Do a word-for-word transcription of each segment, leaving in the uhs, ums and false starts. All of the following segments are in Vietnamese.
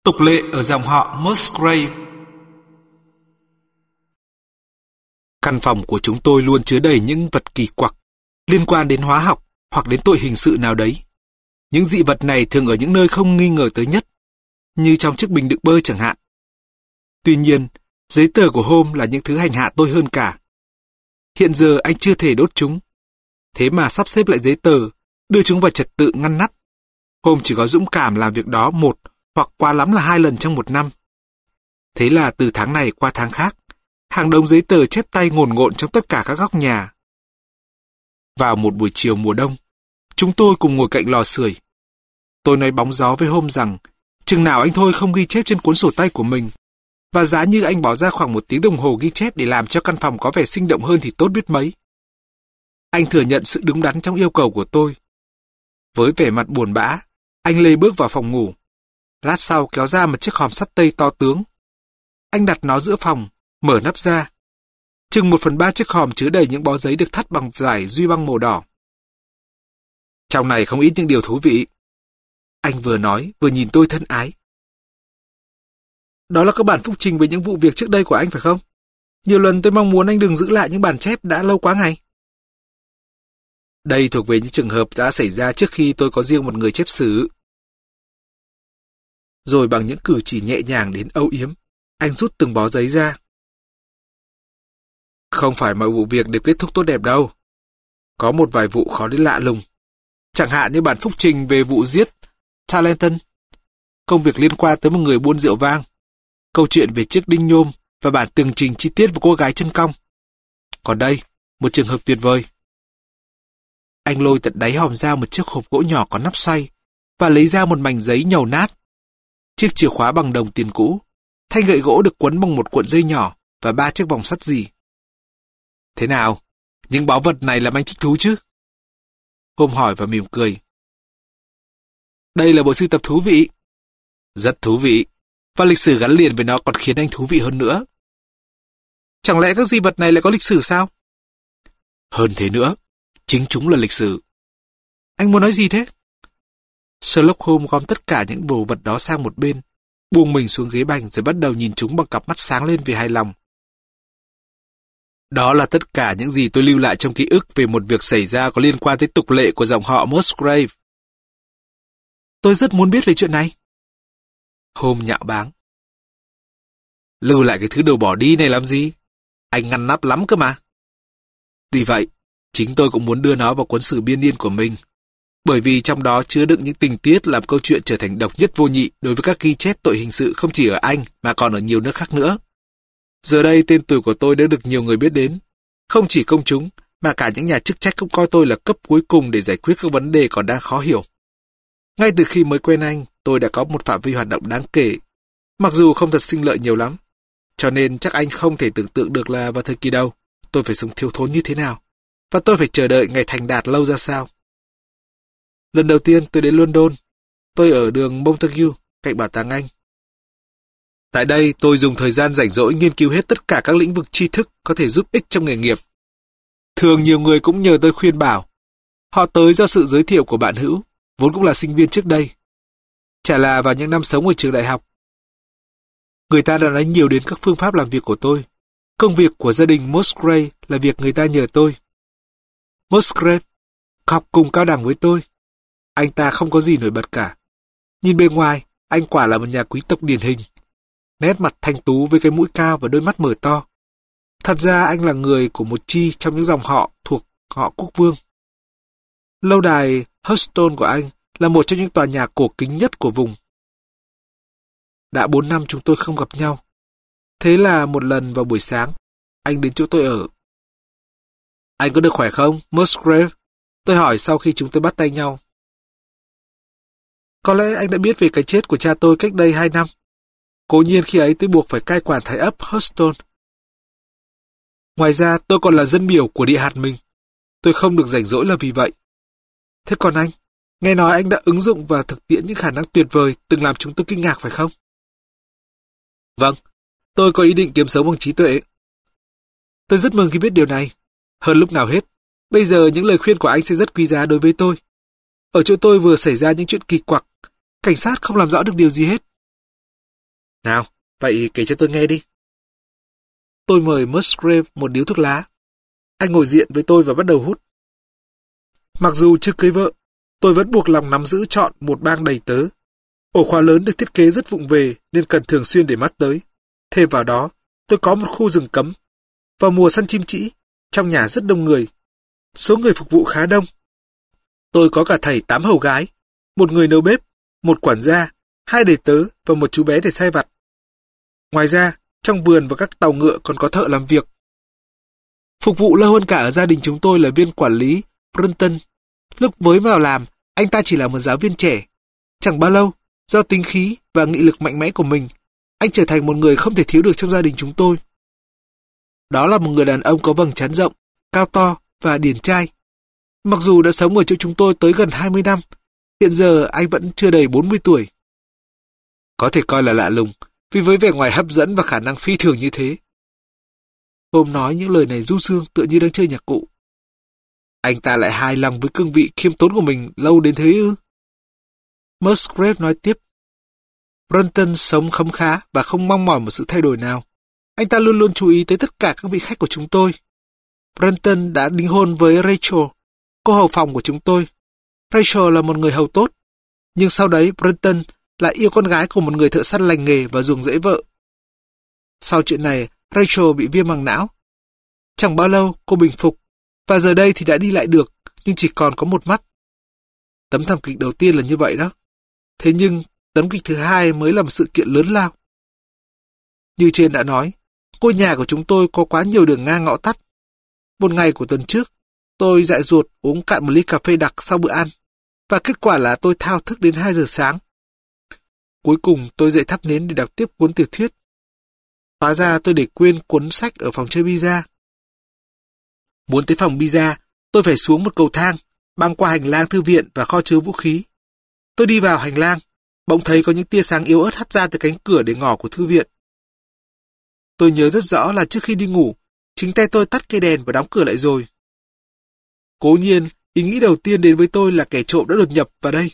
Tục lệ ở dòng họ Musgrave. Căn phòng của chúng tôi luôn chứa đầy những vật kỳ quặc liên quan đến hóa học hoặc đến tội hình sự nào đấy. Những dị vật này thường ở những nơi không nghi ngờ tới nhất, như trong chiếc bình đựng bơi chẳng hạn. Tuy nhiên, giấy tờ của Holmes là những thứ hành hạ tôi hơn cả. Hiện giờ anh chưa thể đốt chúng. Thế mà sắp xếp lại giấy tờ, đưa chúng vào trật tự ngăn nắp. Holmes chỉ có dũng cảm làm việc đó một hoặc quá lắm là hai lần trong một năm. Thế là từ tháng này qua tháng khác, hàng đống giấy tờ chép tay ngổn ngộn trong tất cả các góc nhà. Vào một buổi chiều mùa đông, chúng tôi cùng ngồi cạnh lò sưởi. Tôi nói bóng gió với Holmes rằng chừng nào anh thôi không ghi chép trên cuốn sổ tay của mình, và giá như anh bỏ ra khoảng một tiếng đồng hồ ghi chép để làm cho căn phòng có vẻ sinh động hơn thì tốt biết mấy. Anh thừa nhận sự đúng đắn trong yêu cầu của tôi. Với vẻ mặt buồn bã, anh lê bước vào phòng ngủ. Lát sau kéo ra một chiếc hòm sắt tây to tướng. Anh đặt nó giữa phòng, mở nắp ra. Chừng một phần ba chiếc hòm chứa đầy những bó giấy được thắt bằng vải duy băng màu đỏ. Trong này không ít những điều thú vị. Anh vừa nói, vừa nhìn tôi thân ái. Đó là các bản phúc trình về những vụ việc trước đây của anh phải không? Nhiều lần tôi mong muốn anh đừng giữ lại những bản chép đã lâu quá ngày. Đây thuộc về những trường hợp đã xảy ra trước khi tôi có riêng một người chép sử. Rồi bằng những cử chỉ nhẹ nhàng đến âu yếm, anh rút từng bó giấy ra. Không phải mọi vụ việc đều kết thúc tốt đẹp đâu. Có một vài vụ khó đến lạ lùng. Chẳng hạn như bản phúc trình về vụ giết Talenton, công việc liên quan tới một người buôn rượu vang, câu chuyện về chiếc đinh nhôm và bản tường trình chi tiết về cô gái chân cong. Còn đây, một trường hợp tuyệt vời. Anh lôi tận đáy hòm ra một chiếc hộp gỗ nhỏ có nắp xoay và lấy ra một mảnh giấy nhầu nát. Chiếc chìa khóa bằng đồng tiền cũ, thanh gậy gỗ được quấn bằng một cuộn dây nhỏ và ba chiếc vòng sắt dì. Thế nào? Những báu vật này làm anh thích thú chứ? Holmes hỏi và mỉm cười. Đây là bộ sưu tập thú vị. Rất thú vị. Và lịch sử gắn liền với nó còn khiến anh thú vị hơn nữa. Chẳng lẽ các di vật này lại có lịch sử sao? Hơn thế nữa, chính chúng là lịch sử. Anh muốn nói gì thế? Sherlock Holmes gom tất cả những đồ vật đó sang một bên, buông mình xuống ghế bành rồi bắt đầu nhìn chúng bằng cặp mắt sáng lên vì hài lòng. Đó là tất cả những gì tôi lưu lại trong ký ức về một việc xảy ra có liên quan tới tục lệ của dòng họ Musgrave. Tôi rất muốn biết về chuyện này. Holmes nhạo báng. Lưu lại cái thứ đồ bỏ đi này làm gì? Anh ngăn nắp lắm cơ mà. Tuy vậy, chính tôi cũng muốn đưa nó vào cuốn sử biên niên của mình, bởi vì trong đó chứa đựng những tình tiết làm câu chuyện trở thành độc nhất vô nhị đối với các ghi chép tội hình sự không chỉ ở Anh mà còn ở nhiều nước khác nữa. Giờ đây tên tuổi của tôi đã được nhiều người biết đến. Không chỉ công chúng, mà cả những nhà chức trách cũng coi tôi là cấp cuối cùng để giải quyết các vấn đề còn đang khó hiểu. Ngay từ khi mới quen anh, tôi đã có một phạm vi hoạt động đáng kể, mặc dù không thật sinh lợi nhiều lắm. Cho nên chắc anh không thể tưởng tượng được là vào thời kỳ đầu, tôi phải sống thiếu thốn như thế nào, và tôi phải chờ đợi ngày thành đạt lâu ra sao. Lần đầu tiên tôi đến London, tôi ở đường Montague, cạnh bảo tàng Anh. Tại đây, tôi dùng thời gian rảnh rỗi nghiên cứu hết tất cả các lĩnh vực tri thức có thể giúp ích trong nghề nghiệp. Thường nhiều người cũng nhờ tôi khuyên bảo. Họ tới do sự giới thiệu của bạn hữu, vốn cũng là sinh viên trước đây. Chả là vào những năm sống ở trường đại học. Người ta đã nói nhiều đến các phương pháp làm việc của tôi. Công việc của gia đình Musgrave là việc người ta nhờ tôi. Musgrave học cùng cao đẳng với tôi. Anh ta không có gì nổi bật cả. Nhìn bề ngoài, anh quả là một nhà quý tộc điển hình. Nét mặt thanh tú với cái mũi cao và đôi mắt mở to. Thật ra anh là người của một chi trong những dòng họ thuộc họ quốc vương. Lâu đài Hurstone của anh là một trong những tòa nhà cổ kính nhất của vùng. Đã bốn năm chúng tôi không gặp nhau. Thế là một lần vào buổi sáng, anh đến chỗ tôi ở. Anh có được khỏe không, Musgrave? Tôi hỏi sau khi chúng tôi bắt tay nhau. Có lẽ anh đã biết về cái chết của cha tôi cách đây hai năm. Cố nhiên khi ấy tôi buộc phải cai quản thái ấp Hurstone. Ngoài ra tôi còn là dân biểu của địa hạt mình. Tôi không được rảnh rỗi là vì vậy. Thế còn anh, nghe nói anh đã ứng dụng và thực tiễn những khả năng tuyệt vời từng làm chúng tôi kinh ngạc phải không? Vâng, tôi có ý định kiếm sống bằng trí tuệ. Tôi rất mừng khi biết điều này. Hơn lúc nào hết, bây giờ những lời khuyên của anh sẽ rất quý giá đối với tôi. Ở chỗ tôi vừa xảy ra những chuyện kỳ quặc, cảnh sát không làm rõ được điều gì hết. Nào, vậy kể cho tôi nghe đi. Tôi mời Musgrave một điếu thuốc lá. Anh ngồi diện với tôi và bắt đầu hút. Mặc dù chưa cưới vợ, tôi vẫn buộc lòng nắm giữ trọn một bang đầy tớ. Ổ khóa lớn được thiết kế rất vụng về nên cần thường xuyên để mắt tới. Thêm vào đó, tôi có một khu rừng cấm. Vào mùa săn chim trĩ, trong nhà rất đông người. Số người phục vụ khá đông. Tôi có cả thầy tám hầu gái, một người nấu bếp, một quản gia, hai đầy tớ và một chú bé để sai vặt. Ngoài ra, trong vườn và các tàu ngựa còn có thợ làm việc. Phục vụ lâu hơn cả ở gia đình chúng tôi là viên quản lý Brunton. Lúc mới vào làm, anh ta chỉ là một giáo viên trẻ. Chẳng bao lâu, do tính khí và nghị lực mạnh mẽ của mình, anh trở thành một người không thể thiếu được trong gia đình chúng tôi. Đó là một người đàn ông có vầng trán rộng, cao to và điển trai. Mặc dù đã sống ở chỗ chúng tôi tới gần hai mươi năm, hiện giờ anh vẫn chưa đầy bốn mươi tuổi. Có thể coi là lạ lùng, vì với vẻ ngoài hấp dẫn và khả năng phi thường như thế. Hôm nói những lời này du dương tựa như đang chơi nhạc cụ. Anh ta lại hài lòng với cương vị khiêm tốn của mình lâu đến thế ư? Musgrave nói tiếp. Brunton sống khấm khá và không mong mỏi một sự thay đổi nào. Anh ta luôn luôn chú ý tới tất cả các vị khách của chúng tôi. Brunton đã đính hôn với Rachel, cô hầu phòng của chúng tôi. Rachel là một người hầu tốt, nhưng sau đấy Brunton lại yêu con gái của một người thợ săn lành nghề và ruồng rẫy vợ. Sau chuyện này, Rachel bị viêm màng não. Chẳng bao lâu cô bình phục, và giờ đây thì đã đi lại được, nhưng chỉ còn có một mắt. Tấm thảm kịch đầu tiên là như vậy đó. Thế nhưng tấm kịch thứ hai mới là một sự kiện lớn lao. Như trên đã nói, ngôi nhà của chúng tôi có quá nhiều đường ngang ngõ tắt. Một ngày của tuần trước, tôi dại dột uống cạn một ly cà phê đặc sau bữa ăn, và kết quả là tôi thao thức đến hai giờ sáng. Cuối cùng tôi dậy thắp nến để đọc tiếp cuốn tiểu thuyết. Hóa ra tôi để quên cuốn sách ở phòng chơi pizza. Muốn tới phòng pizza, tôi phải xuống một cầu thang, băng qua hành lang thư viện và kho chứa vũ khí. Tôi đi vào hành lang, bỗng thấy có những tia sáng yếu ớt hắt ra từ cánh cửa để ngỏ của thư viện. Tôi nhớ rất rõ là trước khi đi ngủ, chính tay tôi tắt cây đèn và đóng cửa lại rồi. Cố nhiên, ý nghĩ đầu tiên đến với tôi là kẻ trộm đã đột nhập vào đây.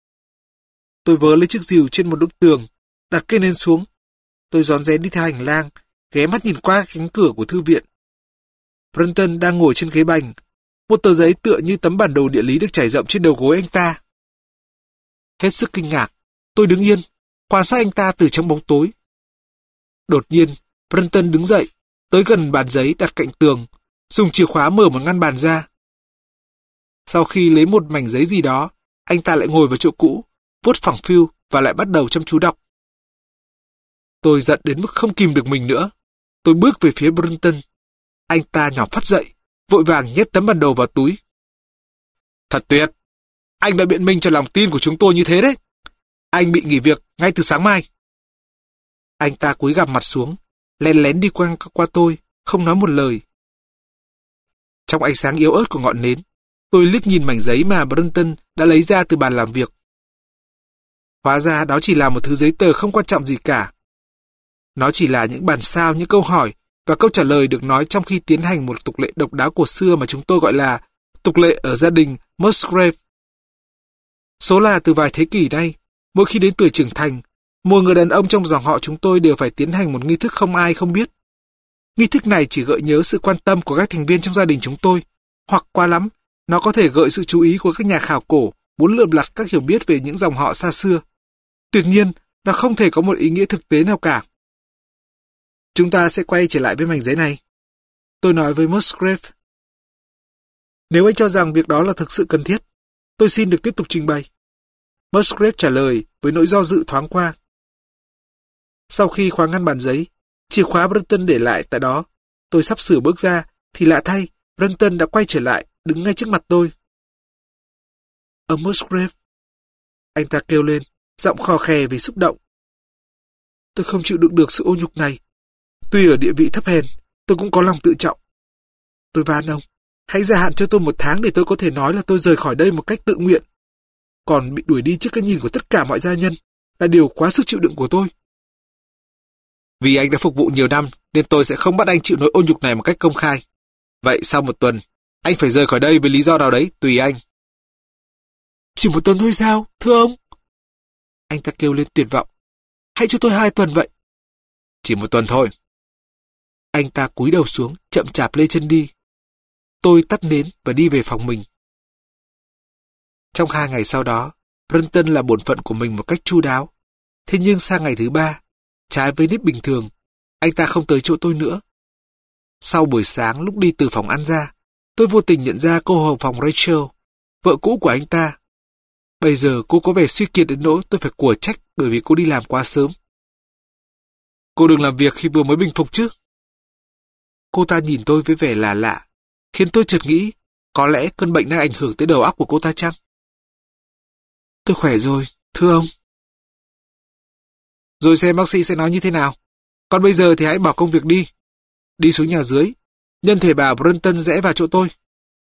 Tôi vớ lấy chiếc rìu trên một bức tường, đặt cây nến xuống. Tôi rón rén đi theo hành lang, ghé mắt nhìn qua cánh cửa của thư viện. Brunton đang ngồi trên ghế bành, một tờ giấy tựa như tấm bản đồ địa lý được trải rộng trên đầu gối anh ta. Hết sức kinh ngạc, tôi đứng yên, quan sát anh ta từ trong bóng tối. Đột nhiên, Brunton đứng dậy, tới gần bàn giấy đặt cạnh tường, dùng chìa khóa mở một ngăn bàn ra. Sau khi lấy một mảnh giấy gì đó, anh ta lại ngồi vào chỗ cũ, vuốt phẳng phiu và lại bắt đầu chăm chú đọc. Tôi giận đến mức không kìm được mình nữa. Tôi bước về phía Brunton. Anh ta nhỏm phắt dậy, vội vàng nhét tấm bản đồ vào túi. Thật tuyệt! Anh đã biện minh cho lòng tin của chúng tôi như thế đấy. Anh bị nghỉ việc ngay từ sáng mai. Anh ta cúi gằm mặt xuống, lén lén đi qua qua tôi, không nói một lời. Trong ánh sáng yếu ớt của ngọn nến, tôi liếc nhìn mảnh giấy mà Brunton đã lấy ra từ bàn làm việc. Hóa ra đó chỉ là một thứ giấy tờ không quan trọng gì cả. Nó chỉ là những bản sao, những câu hỏi và câu trả lời được nói trong khi tiến hành một tục lệ độc đáo cổ xưa mà chúng tôi gọi là tục lệ ở gia đình Musgrave. Số là từ vài thế kỷ nay, mỗi khi đến tuổi trưởng thành, mỗi người đàn ông trong dòng họ chúng tôi đều phải tiến hành một nghi thức không ai không biết. Nghi thức này chỉ gợi nhớ sự quan tâm của các thành viên trong gia đình chúng tôi, hoặc quá lắm, nó có thể gợi sự chú ý của các nhà khảo cổ muốn lượm lặt các hiểu biết về những dòng họ xa xưa. Tuyệt nhiên, nó không thể có một ý nghĩa thực tế nào cả. Chúng ta sẽ quay trở lại với mảnh giấy này. Tôi nói với Musgrave. Nếu anh cho rằng việc đó là thực sự cần thiết, tôi xin được tiếp tục trình bày. Musgrave trả lời với nỗi do dự thoáng qua. Sau khi khóa ngăn bàn giấy, chìa khóa Brunton để lại tại đó, tôi sắp sửa bước ra, thì lạ thay, Brunton đã quay trở lại, đứng ngay trước mặt tôi. Ông Musgrave, anh ta kêu lên, giọng khò khè vì xúc động. Tôi không chịu đựng được sự ô nhục này. Tuy ở địa vị thấp hèn, tôi cũng có lòng tự trọng. Tôi van ông, hãy gia hạn cho tôi một tháng để tôi có thể nói là tôi rời khỏi đây một cách tự nguyện. Còn bị đuổi đi trước cái nhìn của tất cả mọi gia nhân là điều quá sức chịu đựng của tôi. Vì anh đã phục vụ nhiều năm nên tôi sẽ không bắt anh chịu nỗi ô nhục này một cách công khai. Vậy sau một tuần, anh phải rời khỏi đây với lý do nào đấy, tùy anh. Chỉ một tuần thôi sao, thưa ông? Anh ta kêu lên tuyệt vọng. Hãy cho tôi hai tuần vậy. Chỉ một tuần thôi. Anh ta cúi đầu xuống, chậm chạp lê chân đi. Tôi tắt nến và đi về phòng mình. Trong hai ngày sau đó, Brunton làm bổn phận của mình một cách chu đáo. Thế nhưng sang ngày thứ ba, trái với nếp bình thường, anh ta không tới chỗ tôi nữa. Sau buổi sáng lúc đi từ phòng ăn ra, tôi vô tình nhận ra cô hầu phòng Rachel, vợ cũ của anh ta. Bây giờ cô có vẻ suy kiệt đến nỗi tôi phải của trách bởi vì cô đi làm quá sớm. Cô đừng làm việc khi vừa mới bình phục chứ. Cô ta nhìn tôi với vẻ lạ lạ, khiến tôi chợt nghĩ, có lẽ cơn bệnh đang ảnh hưởng tới đầu óc của cô ta chăng? Tôi khỏe rồi, thưa ông. Rồi xem bác sĩ sẽ nói như thế nào. Còn bây giờ thì hãy bỏ công việc đi. Đi xuống nhà dưới, nhân thể bảo Brunton rẽ vào chỗ tôi.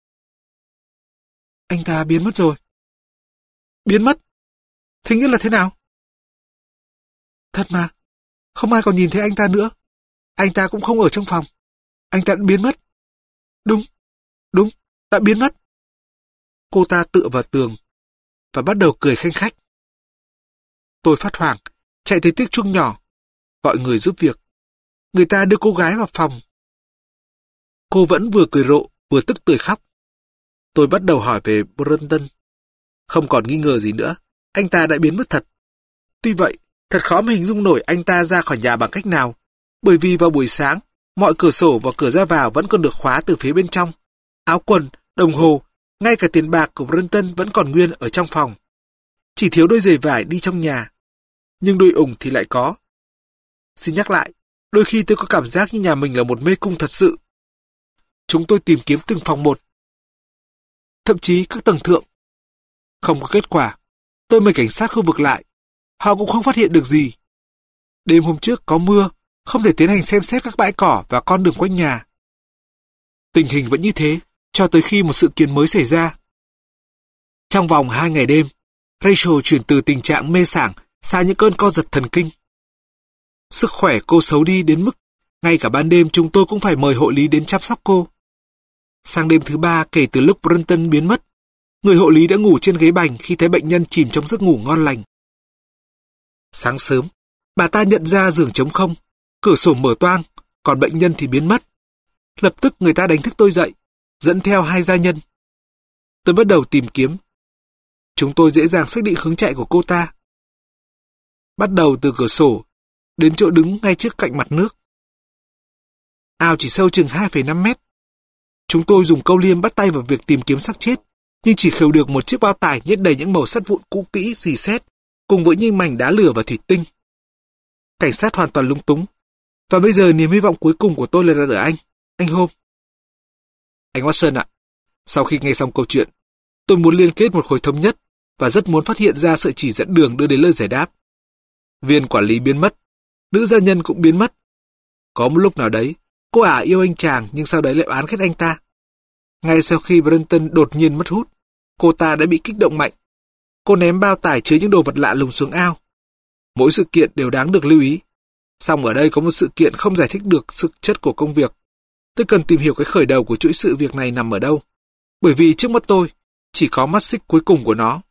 Anh ta biến mất rồi. Biến mất? Thế nghĩa là thế nào? Thật mà, không ai còn nhìn thấy anh ta nữa. Anh ta cũng không ở trong phòng. Anh ta đã biến mất. Đúng, đúng, đã biến mất. Cô ta tựa vào tường và bắt đầu cười khanh khách. Tôi phát hoảng, chạy tới tiếc chuông nhỏ, gọi người giúp việc. Người ta đưa cô gái vào phòng. Cô vẫn vừa cười rộ, vừa tức tưởi khóc. Tôi bắt đầu hỏi về Brunton. Không còn nghi ngờ gì nữa, anh ta đã biến mất thật. Tuy vậy, thật khó mà hình dung nổi anh ta ra khỏi nhà bằng cách nào, bởi vì vào buổi sáng, mọi cửa sổ và cửa ra vào vẫn còn được khóa từ phía bên trong. Áo quần, đồng hồ, ngay cả tiền bạc của Brunton vẫn còn nguyên ở trong phòng. Chỉ thiếu đôi giày vải đi trong nhà. Nhưng đôi ủng thì lại có. Xin nhắc lại, đôi khi tôi có cảm giác như nhà mình là một mê cung thật sự. Chúng tôi tìm kiếm từng phòng một, thậm chí các tầng thượng. Không có kết quả. Tôi mời cảnh sát khu vực lại. Họ cũng không phát hiện được gì. Đêm hôm trước có mưa, không thể tiến hành xem xét các bãi cỏ và con đường quanh nhà. Tình hình vẫn như thế, cho tới khi một sự kiện mới xảy ra. Trong vòng hai ngày đêm, Rachel chuyển từ tình trạng mê sảng sang những cơn co giật thần kinh. Sức khỏe cô xấu đi đến mức ngay cả ban đêm chúng tôi cũng phải mời hộ lý đến chăm sóc cô. Sang đêm thứ ba kể từ lúc Brunton biến mất, người hộ lý đã ngủ trên ghế bành khi thấy bệnh nhân chìm trong giấc ngủ ngon lành. Sáng sớm, bà ta nhận ra giường trống không, cửa sổ mở toang, còn bệnh nhân thì biến mất. Lập tức người ta đánh thức tôi dậy, dẫn theo hai gia nhân. Tôi bắt đầu tìm kiếm. Chúng tôi dễ dàng xác định hướng chạy của cô ta. Bắt đầu từ cửa sổ, đến chỗ đứng ngay trước cạnh mặt nước. Ao chỉ sâu chừng hai phẩy năm mét. Chúng tôi dùng câu liêm bắt tay vào việc tìm kiếm xác chết, nhưng chỉ khều được một chiếc bao tải nhét đầy những mẩu sắt vụn cũ kỹ rỉ sét, cùng với những mảnh đá lửa và thủy tinh. Cảnh sát hoàn toàn lúng túng. Và bây giờ niềm hy vọng cuối cùng của tôi là ở anh, anh Holmes. Anh Watson ạ, sau khi nghe xong câu chuyện, tôi muốn liên kết một khối thống nhất và rất muốn phát hiện ra sợi chỉ dẫn đường đưa đến lời giải đáp. Viên quản lý biến mất, nữ gia nhân cũng biến mất. Có một lúc nào đấy, cô ả yêu anh chàng nhưng sau đấy lại oán ghét anh ta. Ngay sau khi Brunton đột nhiên mất hút, cô ta đã bị kích động mạnh. Cô ném bao tải chứa những đồ vật lạ lùng xuống ao. Mỗi sự kiện đều đáng được lưu ý. Song ở đây có một sự kiện không giải thích được thực chất của công việc. Tôi cần tìm hiểu cái khởi đầu của chuỗi sự việc này nằm ở đâu. Bởi vì trước mắt tôi, chỉ có mắt xích cuối cùng của nó.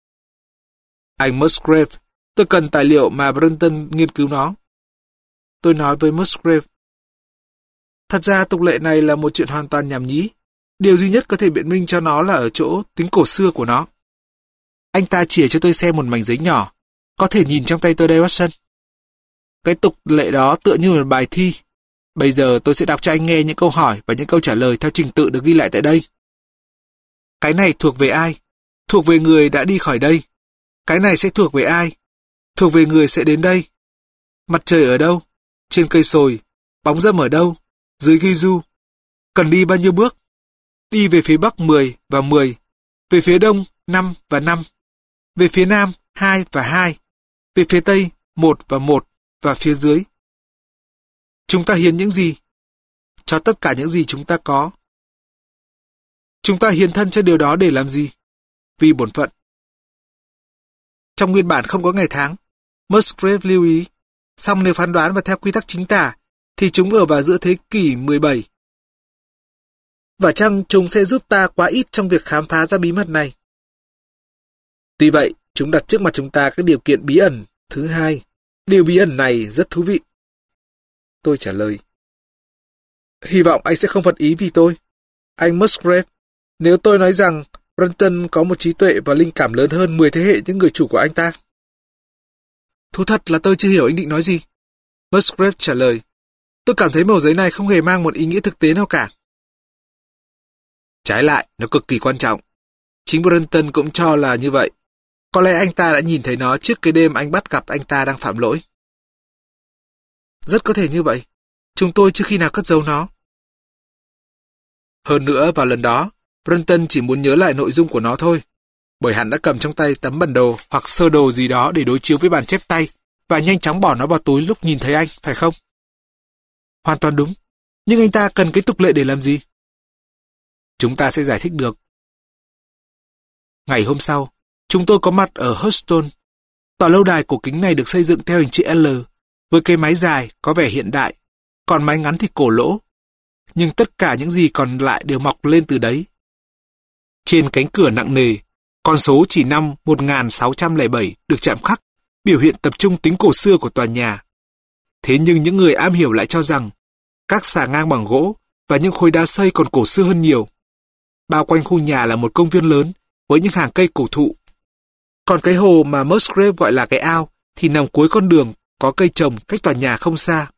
Anh Musgrave, tôi cần tài liệu mà Brunton nghiên cứu nó. Tôi nói với Musgrave. Thật ra tục lệ này là một chuyện hoàn toàn nhảm nhí. Điều duy nhất có thể biện minh cho nó là ở chỗ tính cổ xưa của nó. Anh ta chìa cho tôi xem một mảnh giấy nhỏ. Có thể nhìn trong tay tôi đây, Watson. Cái tục lệ đó tựa như một bài thi. Bây giờ tôi sẽ đọc cho anh nghe những câu hỏi và những câu trả lời theo trình tự được ghi lại tại đây. Cái này thuộc về ai? Thuộc về người đã đi khỏi đây. Cái này sẽ thuộc về ai? Thuộc về người sẽ đến đây. Mặt trời ở đâu? Trên cây sồi. Bóng râm ở đâu? Dưới ghi du. Cần đi bao nhiêu bước? Đi về phía bắc mười và mười. Về phía đông năm và năm. Về phía nam hai và hai. Về phía tây một và một. Và phía dưới. Chúng ta hiến những gì? Cho tất cả những gì chúng ta có. Chúng ta hiến thân cho điều đó để làm gì? Vì bổn phận. Trong nguyên bản không có ngày tháng. Musgrave lưu ý. Song nếu phán đoán và theo quy tắc chính tả, thì chúng ở vào giữa thế kỷ mười bảy. Và chăng chúng sẽ giúp ta quá ít trong việc khám phá ra bí mật này? Tuy vậy, chúng đặt trước mặt chúng ta các điều kiện bí ẩn thứ hai. Điều bí ẩn này rất thú vị. Tôi trả lời. Hy vọng anh sẽ không phật ý vì tôi. Anh Musgrave, nếu tôi nói rằng Brunton có một trí tuệ và linh cảm lớn hơn mười thế hệ những người chủ của anh ta. Thú thật là tôi chưa hiểu anh định nói gì. Musgrave trả lời. Tôi cảm thấy mẩu giấy này không hề mang một ý nghĩa thực tế nào cả. Trái lại, nó cực kỳ quan trọng. Chính Brunton cũng cho là như vậy. Có lẽ anh ta đã nhìn thấy nó trước cái đêm anh bắt gặp anh ta đang phạm lỗi. Rất có thể như vậy. Chúng tôi chưa khi nào cất giấu nó. Hơn nữa, vào lần đó, Brunton chỉ muốn nhớ lại nội dung của nó thôi. Bởi hắn đã cầm trong tay tấm bản đồ hoặc sơ đồ gì đó để đối chiếu với bản chép tay và nhanh chóng bỏ nó vào túi lúc nhìn thấy anh, phải không? Hoàn toàn đúng. Nhưng anh ta cần cái tục lệ để làm gì? Chúng ta sẽ giải thích được. Ngày hôm sau, chúng tôi có mặt ở Hurstone. Tòa lâu đài cổ kính này được xây dựng theo hình chữ L, với cây mái dài có vẻ hiện đại, còn mái ngắn thì cổ lỗ. Nhưng tất cả những gì còn lại đều mọc lên từ đấy. Trên cánh cửa nặng nề, con số chỉ năm một nghìn sáu trăm lẻ bảy được chạm khắc, biểu hiện tập trung tính cổ xưa của tòa nhà. Thế nhưng những người am hiểu lại cho rằng các xà ngang bằng gỗ và những khối đá xây còn cổ xưa hơn nhiều. Bao quanh khu nhà là một công viên lớn với những hàng cây cổ thụ. Còn cái hồ mà Musgrave gọi là cái ao thì nằm cuối con đường có cây trồng cách tòa nhà không xa.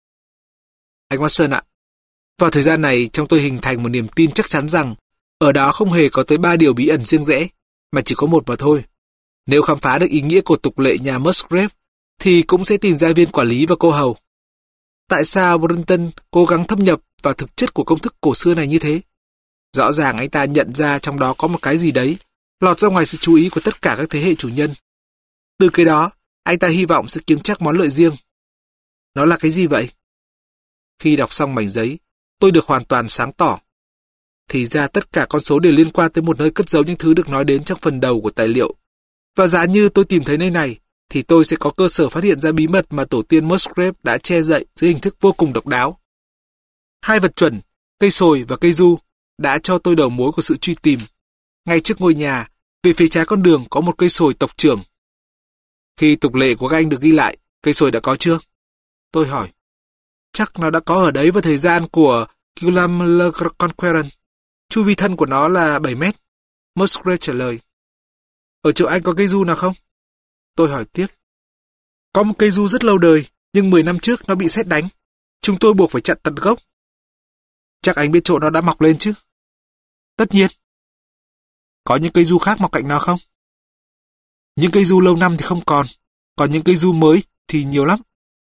Anh Watson ạ, vào thời gian này trong tôi hình thành một niềm tin chắc chắn rằng ở đó không hề có tới ba điều bí ẩn riêng rẽ, mà chỉ có một mà thôi. Nếu khám phá được ý nghĩa của tục lệ nhà Musgrave, thì cũng sẽ tìm ra viên quản lý và cô hầu. Tại sao Brunton cố gắng thâm nhập vào thực chất của công thức cổ xưa này như thế? Rõ ràng anh ta nhận ra trong đó có một cái gì đấy, lọt ra ngoài sự chú ý của tất cả các thế hệ chủ nhân. Từ cái đó, anh ta hy vọng sẽ kiếm chắc món lợi riêng. Nó là cái gì vậy? Khi đọc xong mảnh giấy, tôi được hoàn toàn sáng tỏ. Thì ra tất cả con số đều liên quan tới một nơi cất giấu những thứ được nói đến trong phần đầu của tài liệu. Và giá như tôi tìm thấy nơi này, thì tôi sẽ có cơ sở phát hiện ra bí mật mà tổ tiên Musgrave đã che đậy dưới hình thức vô cùng độc đáo. Hai vật chuẩn, cây sồi và cây du, đã cho tôi đầu mối của sự truy tìm. Ngay trước ngôi nhà, về phía trái con đường có một cây sồi tộc trưởng. Khi tục lệ của các anh được ghi lại, cây sồi đã có chưa? Tôi hỏi. Chắc nó đã có ở đấy vào thời gian của Guillaume le Conquérant. Chu vi thân của nó là bảy mét. Musgrave trả lời. Ở chỗ anh có cây du nào không? Tôi hỏi tiếp. Có một cây du rất lâu đời, nhưng mười năm trước nó bị sét đánh. Chúng tôi buộc phải chặt tận gốc. Chắc anh biết chỗ nó đã mọc lên chứ? Tất nhiên. Có những cây du khác mọc cạnh nó không? Những cây du lâu năm thì không còn, còn những cây du mới thì nhiều lắm.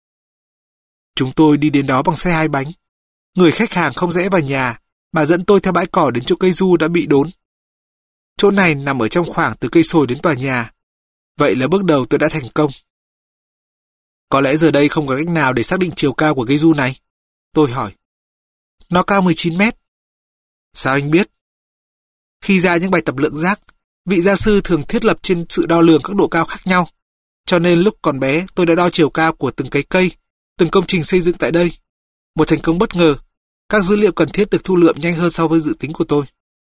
Chúng tôi đi đến đó bằng xe hai bánh. Người khách hàng không rẽ vào nhà, mà dẫn tôi theo bãi cỏ đến chỗ cây du đã bị đốn. Chỗ này nằm ở trong khoảng từ cây sồi đến tòa nhà. Vậy là bước đầu tôi đã thành công. Có lẽ giờ đây không có cách nào để xác định chiều cao của cây du này? Tôi hỏi. Nó cao mười chín mét. Sao anh biết? Khi ra những bài tập lượng giác, vị gia sư thường thiết lập trên sự đo lường các độ cao khác nhau. Cho nên lúc còn bé tôi đã đo chiều cao của từng cái cây, từng công trình xây dựng tại đây. Một thành công bất ngờ, các dữ liệu cần thiết được thu lượm nhanh hơn so với dự tính của tôi.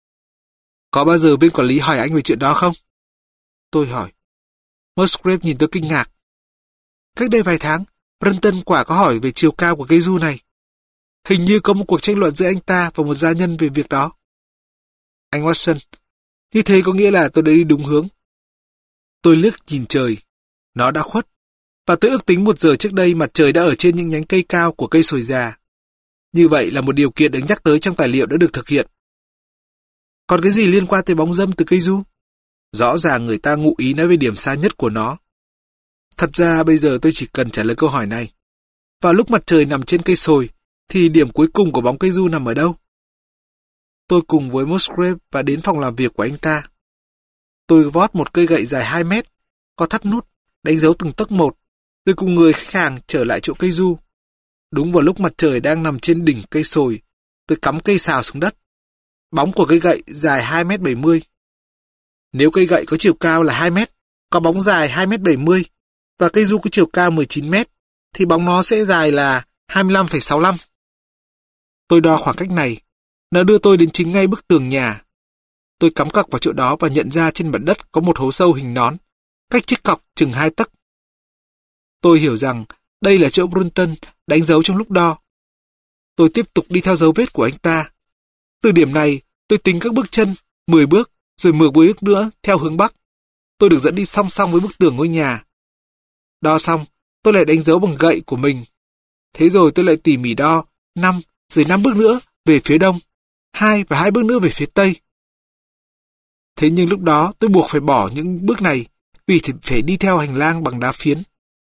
Có bao giờ bên quản lý hỏi anh về chuyện đó không? Tôi hỏi. Musgrave nhìn tôi kinh ngạc. Cách đây vài tháng, Brunton quả có hỏi về chiều cao của cây du này. Hình như có một cuộc tranh luận giữa anh ta và một gia nhân về việc đó. Anh Watson, như thế có nghĩa là tôi đã đi đúng hướng. Tôi liếc nhìn trời. Nó đã khuất. Và tôi ước tính một giờ trước đây mặt trời đã ở trên những nhánh cây cao của cây sồi già. Như vậy là một điều kiện được nhắc tới trong tài liệu đã được thực hiện. Còn cái gì liên quan tới bóng râm từ cây du? Rõ ràng người ta ngụ ý nói về điểm xa nhất của nó. Thật ra bây giờ tôi chỉ cần trả lời câu hỏi này. Vào lúc mặt trời nằm trên cây sồi, thì điểm cuối cùng của bóng cây du nằm ở đâu? Tôi cùng với Musgrave và đến phòng làm việc của anh ta. Tôi vót một cây gậy dài hai mét, có thắt nút, đánh dấu từng tấc một, rồi cùng người khách hàng trở lại chỗ cây du. Đúng vào lúc mặt trời đang nằm trên đỉnh cây sồi, tôi cắm cây sào xuống đất. Bóng của cây gậy dài hai mét bảy mươi. Nếu cây gậy có chiều cao là hai mét, có bóng dài hai mét bảy mươi, và cây du có chiều cao mười chín mét, thì bóng nó sẽ dài là hai mươi lăm phẩy sáu lăm. Tôi đo khoảng cách này, nó đưa tôi đến chính ngay bức tường nhà. Tôi cắm cọc vào chỗ đó và nhận ra trên mặt đất có một hố sâu hình nón, cách chiếc cọc chừng hai tấc. Tôi hiểu rằng đây là chỗ Brunton đánh dấu trong lúc đo. Tôi tiếp tục đi theo dấu vết của anh ta. Từ điểm này, tôi tính các bước chân, mười bước, rồi mười bước nữa theo hướng bắc. Tôi được dẫn đi song song với bức tường ngôi nhà. Đo xong, tôi lại đánh dấu bằng gậy của mình. Thế rồi tôi lại tỉ mỉ đo, năm, rồi năm bước nữa về phía đông, hai và hai bước nữa về phía tây. Thế nhưng lúc đó tôi buộc phải bỏ những bước này vì phải đi theo hành lang bằng đá phiến.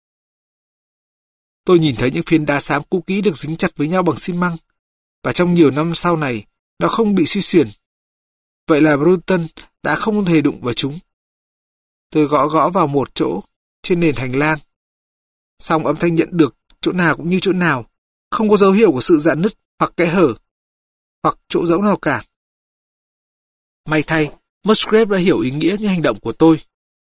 Tôi nhìn thấy những phiến đá xám cũ kỹ được dính chặt với nhau bằng xi măng, và trong nhiều năm sau này, nó không bị suy xuyển. Vậy là Brunton đã không hề đụng vào chúng. Tôi gõ gõ vào một chỗ trên nền hành lang. Xong âm thanh nhận được chỗ nào cũng như chỗ nào, không có dấu hiệu của sự rạn nứt hoặc kẽ hở, hoặc chỗ rỗng nào cả. May thay, Musgrave đã hiểu ý nghĩa những hành động của tôi.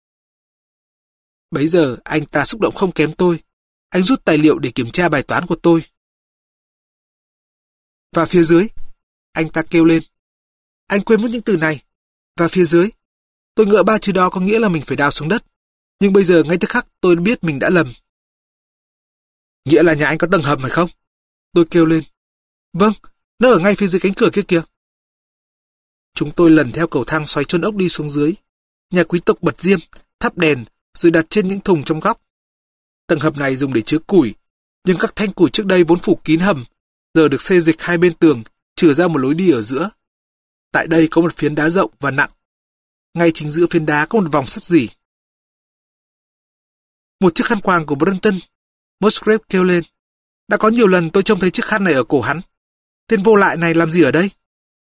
Bấy giờ anh ta xúc động không kém tôi. Anh rút tài liệu để kiểm tra bài toán của tôi. Và phía dưới, anh ta kêu lên. Anh quên mất những từ này. Và phía dưới, tôi ngỡ ba chữ đó có nghĩa là mình phải đào xuống đất. Nhưng bây giờ ngay tức khắc tôi biết mình đã lầm. Nghĩa là nhà anh có tầng hầm phải không? Tôi kêu lên. Vâng, nó ở ngay phía dưới cánh cửa kia kìa. Chúng tôi lần theo cầu thang xoáy chôn ốc đi xuống dưới. Nhà quý tộc bật diêm, thắp đèn, rồi đặt trên những thùng trong góc. Tầng hầm này dùng để chứa củi, nhưng các thanh củi trước đây vốn phủ kín hầm, giờ được xê dịch hai bên tường, chừa ra một lối đi ở giữa. Tại đây có một phiến đá rộng và nặng. Ngay chính giữa phiến đá có một vòng sắt rỉ. Một chiếc khăn quàng của Brunton, Musgrave kêu lên. Đã có nhiều lần tôi trông thấy chiếc khăn này ở cổ hắn. Tên vô lại này làm gì ở đây?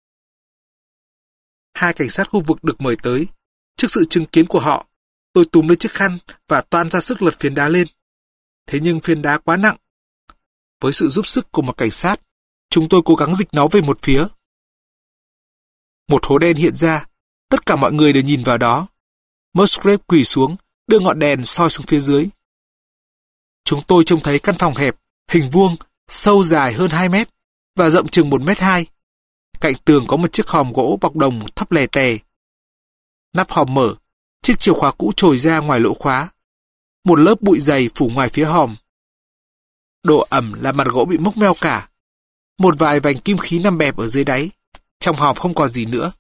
Hai cảnh sát khu vực được mời tới. Trước sự chứng kiến của họ, tôi túm lấy chiếc khăn và toan ra sức lật phiến đá lên. Thế nhưng phiến đá quá nặng. Với sự giúp sức của một cảnh sát, chúng tôi cố gắng dịch nó về một phía. Một hố đen hiện ra, tất cả mọi người đều nhìn vào đó. Musgrave quỳ xuống, đưa ngọn đèn soi xuống phía dưới. Chúng tôi trông thấy căn phòng hẹp, hình vuông, sâu dài hơn hai mét và rộng chừng một mét hai. Cạnh tường có một chiếc hòm gỗ bọc đồng thấp lè tè. Nắp hòm mở, chiếc chìa khóa cũ trồi ra ngoài lỗ khóa. Một lớp bụi dày phủ ngoài phía hòm. Độ ẩm là mặt gỗ bị mốc meo cả. Một vài vành kim khí nằm bẹp ở dưới đáy. Trong hòm không còn gì nữa.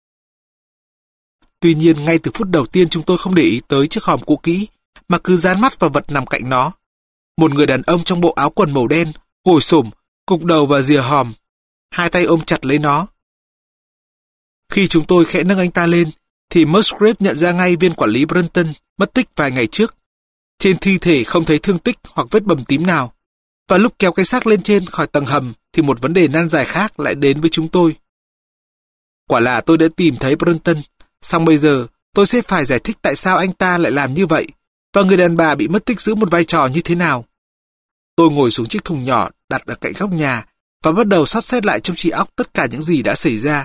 Tuy nhiên ngay từ phút đầu tiên chúng tôi không để ý tới chiếc hòm cũ kỹ, mà cứ dán mắt vào vật nằm cạnh nó. Một người đàn ông trong bộ áo quần màu đen, ngồi xổm, cụp đầu vào rìa hòm, hai tay ôm chặt lấy nó. Khi chúng tôi khẽ nâng anh ta lên, thì Musgrave nhận ra ngay viên quản lý Brunton mất tích vài ngày trước. Trên thi thể không thấy thương tích hoặc vết bầm tím nào. Và lúc kéo cái xác lên trên khỏi tầng hầm, thì một vấn đề nan giải khác lại đến với chúng tôi. Quả là tôi đã tìm thấy Brunton, song bây giờ tôi sẽ phải giải thích tại sao anh ta lại làm như vậy, và người đàn bà bị mất tích giữ một vai trò như thế nào. Tôi ngồi xuống chiếc thùng nhỏ đặt ở cạnh góc nhà, và bắt đầu xót xét lại trong trí óc tất cả những gì đã xảy ra.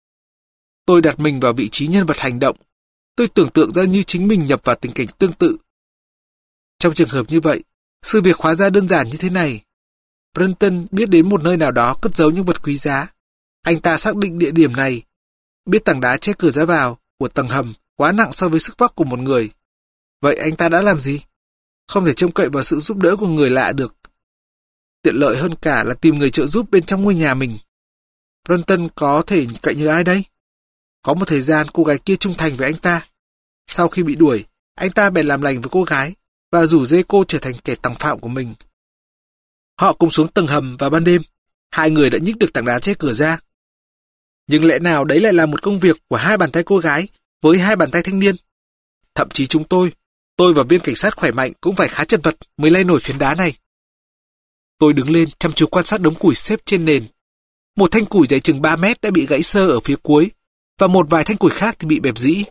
Tôi đặt mình vào vị trí nhân vật hành động. Tôi tưởng tượng ra như chính mình nhập vào tình cảnh tương tự. Trong trường hợp như vậy, sự việc hóa ra đơn giản như thế này. Brunton biết đến một nơi nào đó cất giấu những vật quý giá. Anh ta xác định địa điểm này, biết tảng đá che cửa ra vào của tầng hầm quá nặng so với sức vóc của một người. Vậy anh ta đã làm gì? Không thể trông cậy vào sự giúp đỡ của người lạ được. Tiện lợi hơn cả là tìm người trợ giúp bên trong ngôi nhà mình. Brunton có thể cậy nhờ ai đây? Có một thời gian cô gái kia trung thành với anh ta. Sau khi bị đuổi, anh ta bèn làm lành với cô gái và rủ dê cô trở thành kẻ tòng phạm của mình. Họ cùng xuống tầng hầm vào ban đêm. Hai người đã nhích được tảng đá che cửa ra. Nhưng lẽ nào đấy lại là một công việc của hai bàn tay cô gái với hai bàn tay thanh niên? Thậm chí chúng tôi, tôi và viên cảnh sát khỏe mạnh cũng phải khá chật vật mới lay nổi phiến đá này. Tôi đứng lên chăm chú quan sát đống củi xếp trên nền. Một thanh củi dày chừng ba mét đã bị gãy xơ ở phía cuối, và một vài thanh củi khác thì bị bẹp rĩ.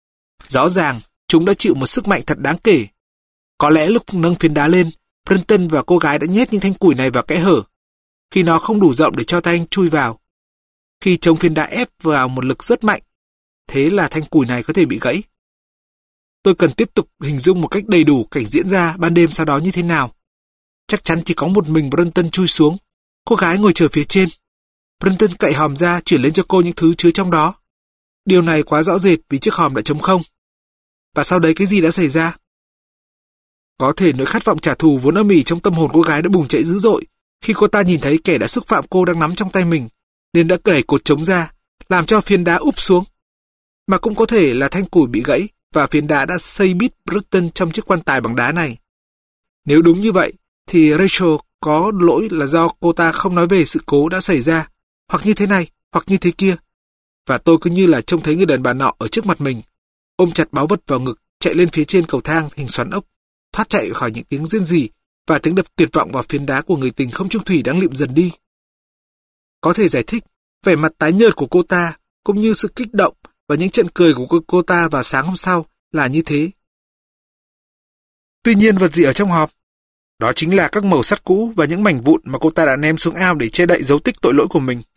Rõ ràng, chúng đã chịu một sức mạnh thật đáng kể. Có lẽ lúc nâng phiến đá lên, Brunton và cô gái đã nhét những thanh củi này vào kẽ hở, khi nó không đủ rộng để cho tay anh chui vào. Khi chống phiến đá ép vào một lực rất mạnh, thế là thanh củi này có thể bị gãy. Tôi cần tiếp tục hình dung một cách đầy đủ cảnh diễn ra ban đêm sau đó như thế nào. Chắc chắn chỉ có một mình Brunton chui xuống, cô gái ngồi chờ phía trên. Brunton cậy hòm ra chuyển lên cho cô những thứ chứa trong đó. Điều này quá rõ rệt vì chiếc hòm đã trống không. Và sau đấy cái gì đã xảy ra? Có thể nỗi khát vọng trả thù vốn âm ỉ trong tâm hồn cô gái đã bùng cháy dữ dội khi cô ta nhìn thấy kẻ đã xúc phạm cô đang nắm trong tay mình, nên đã đẩy cột trống ra, làm cho phiến đá úp xuống. Mà cũng có thể là thanh củi bị gãy và phiến đá đã xây bít Bruton trong chiếc quan tài bằng đá này. Nếu đúng như vậy, thì Rachel có lỗi là do cô ta không nói về sự cố đã xảy ra, hoặc như thế này, hoặc như thế kia. Và tôi cứ như là trông thấy người đàn bà nọ ở trước mặt mình, ôm chặt báu vật vào ngực, chạy lên phía trên cầu thang hình xoắn ốc, thoát chạy khỏi những tiếng rên rỉ và tiếng đập tuyệt vọng vào phiến đá của người tình không chung thủy đang liệm dần đi. Có thể giải thích vẻ mặt tái nhợt của cô ta, cũng như sự kích động và những trận cười của cô, cô ta vào sáng hôm sau là như thế. Tuy nhiên vật gì ở trong hộp? Đó chính là các mẩu sắt cũ và những mảnh vụn mà cô ta đã ném xuống ao để che đậy dấu tích tội lỗi của mình.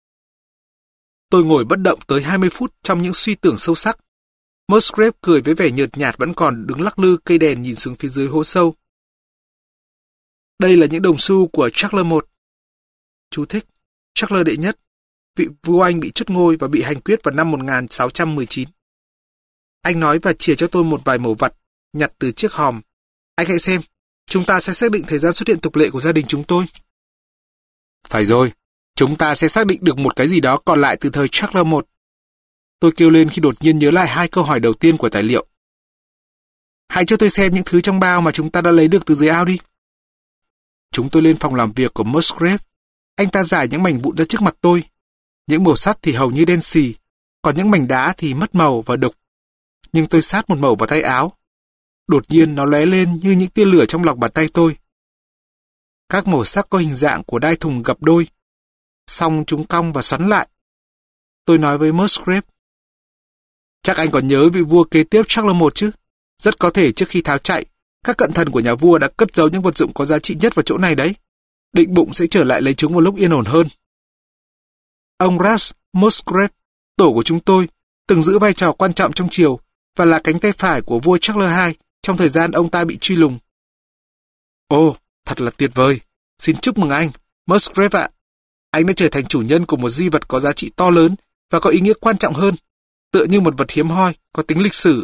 Tôi ngồi bất động tới hai mươi phút trong những suy tưởng sâu sắc. Musgrave cười với vẻ nhợt nhạt vẫn còn đứng lắc lư cây đèn nhìn xuống phía dưới hố sâu. Đây là những đồng xu của Charles một. Chú thích: Charles đệ nhất, vị vua Anh bị truất ngôi và bị hành quyết vào năm một nghìn sáu trăm mười chín. Anh nói và chìa cho tôi một vài mẩu vặt nhặt từ chiếc hòm. Anh hãy xem, chúng ta sẽ xác định thời gian xuất hiện tục lệ của gia đình chúng tôi. Phải rồi, chúng ta sẽ xác định được một cái gì đó còn lại từ thời Charles một. Tôi kêu lên khi đột nhiên nhớ lại hai câu hỏi đầu tiên của tài liệu. Hãy cho tôi xem những thứ trong bao mà chúng ta đã lấy được từ dưới ao đi. Chúng tôi lên phòng làm việc của Musgrave. Anh ta giải những mảnh vụn ra trước mặt tôi. Những màu sắt thì hầu như đen xì, còn những mảnh đá thì mất màu và đục. Nhưng tôi sát một mẩu vào tay áo. Đột nhiên nó lóe lên như những tia lửa trong lòng bàn tay tôi. Các màu sắc có hình dạng của đai thùng gập đôi, song chúng cong và xoắn lại. Tôi nói với Musgrave: Chắc anh còn nhớ vị vua kế tiếp Charles một chứ? Rất có thể trước khi tháo chạy, các cận thần của nhà vua đã cất giấu những vật dụng có giá trị nhất vào chỗ này đấy. Định bụng sẽ trở lại lấy chúng một lúc yên ổn hơn. Ông Ras Musgrave, tổ của chúng tôi, từng giữ vai trò quan trọng trong triều và là cánh tay phải của vua Charles hai trong thời gian ông ta bị truy lùng. Ồ, thật là tuyệt vời. Xin chúc mừng anh, Musgrave ạ. Anh đã trở thành chủ nhân của một di vật có giá trị to lớn và có ý nghĩa quan trọng hơn, tựa như một vật hiếm hoi, có tính lịch sử.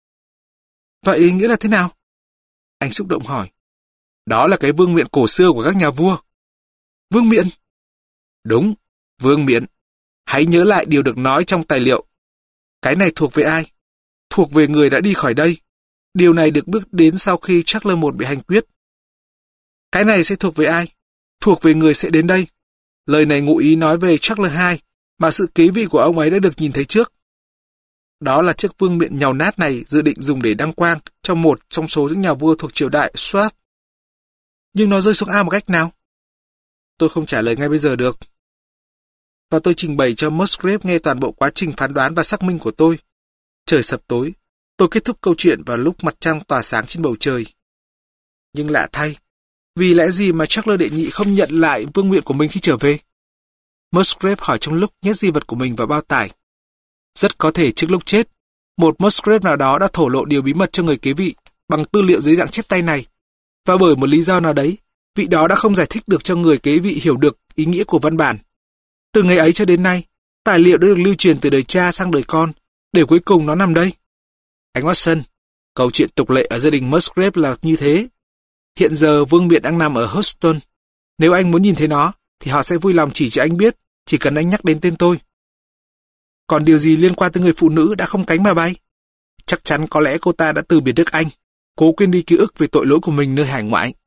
Vậy ý nghĩa là thế nào? Anh xúc động hỏi. Đó là cái vương miện cổ xưa của các nhà vua. Vương miện? Đúng, vương miện. Hãy nhớ lại điều được nói trong tài liệu. Cái này thuộc về ai? Thuộc về người đã đi khỏi đây. Điều này được bước đến sau khi Charles một bị hành quyết. Cái này sẽ thuộc về ai? Thuộc về người sẽ đến đây. Lời này ngụ ý nói về Charles hai, mà sự kế vị của ông ấy đã được nhìn thấy trước. Đó là chiếc vương miện nhàu nát này dự định dùng để đăng quang cho một trong số những nhà vua thuộc triều đại Stuart. Nhưng nó rơi xuống ao một cách nào? Tôi không trả lời ngay bây giờ được. Và tôi trình bày cho Musgrave nghe toàn bộ quá trình phán đoán và xác minh của tôi. Trời sập tối, tôi kết thúc câu chuyện vào lúc mặt trăng tỏa sáng trên bầu trời. Nhưng lạ thay, vì lẽ gì mà Charles đệ nhị không nhận lại vương miện của mình khi trở về? Musgrave hỏi trong lúc nhét di vật của mình vào bao tải. Rất có thể trước lúc chết, một Musgrave nào đó đã thổ lộ điều bí mật cho người kế vị bằng tư liệu dưới dạng chép tay này. Và bởi một lý do nào đấy, vị đó đã không giải thích được cho người kế vị hiểu được ý nghĩa của văn bản. Từ ngày ấy cho đến nay, tài liệu đã được lưu truyền từ đời cha sang đời con, để cuối cùng nó nằm đây. Anh Watson, câu chuyện tục lệ ở gia đình Musgrave là như thế. Hiện giờ vương miện đang nằm ở Houston. Nếu anh muốn nhìn thấy nó, thì họ sẽ vui lòng chỉ cho anh biết, chỉ cần anh nhắc đến tên tôi. Còn điều gì liên quan tới người phụ nữ đã không cánh mà bay? Chắc chắn có lẽ cô ta đã từ biệt nước Anh, cố quên đi ký ức về tội lỗi của mình nơi hải ngoại.